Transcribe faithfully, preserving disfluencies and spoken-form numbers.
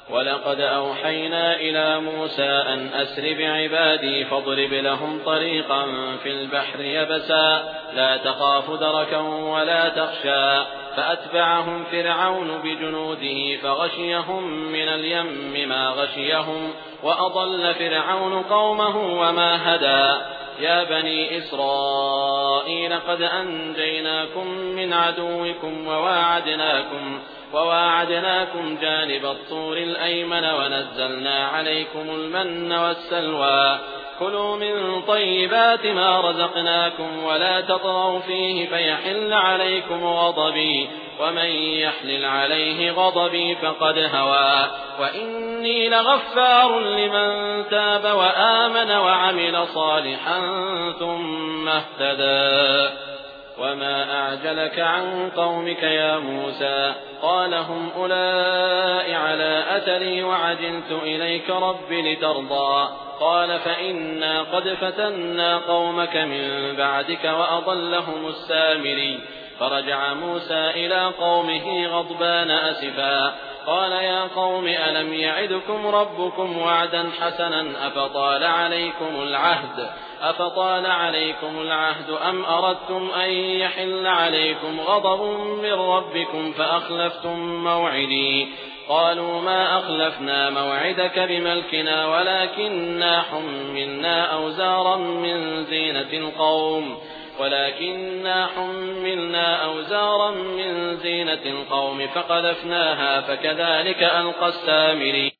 ولقد أوحينا إلى موسى أن أسر بعبادي فاضرب لهم طريقا في البحر يبسا لا تخاف دركا ولا تخشى فأتبعهم فرعون بجنوده فغشيهم من اليم ما غشيهم وأضل فرعون قومه وما هدى يا بني إسرائيل قد أنجيناكم من عدوكم وواعدناكم وواعدناكم جانب الطور الأيمن ونزلنا عليكم المن والسلوى كلوا من طيبات ما رزقناكم ولا تطغوا فيه فيحل عليكم غضبي ومن يحلل عليه غضبي فقد هوى وإني لغفار لمن تاب وآمن وعمل صالحا ثم اهتدى وما أعجلك عن قومك يا موسى قال هم أولئك على أثري وعجلت إليك رب لترضى قال فإنا قد فتنا قومك من بعدك وأضلهم السامري فرجع موسى إلى قومه غضبان أسفا قال يا قوم ألم يعدكم ربكم وعدا حسنا أفطال عليكم العهد أفطال عليكم العهد أم أردتم أن يحل عليكم غضب من ربكم فأخلفتم موعدي قالوا ما أخلفنا موعدك بملكنا ولكننا حملنا أوزارا من زينة القوم ولكننا حملنا أوزارا من زينة القوم فقذفناها فكذلك ألقى السامري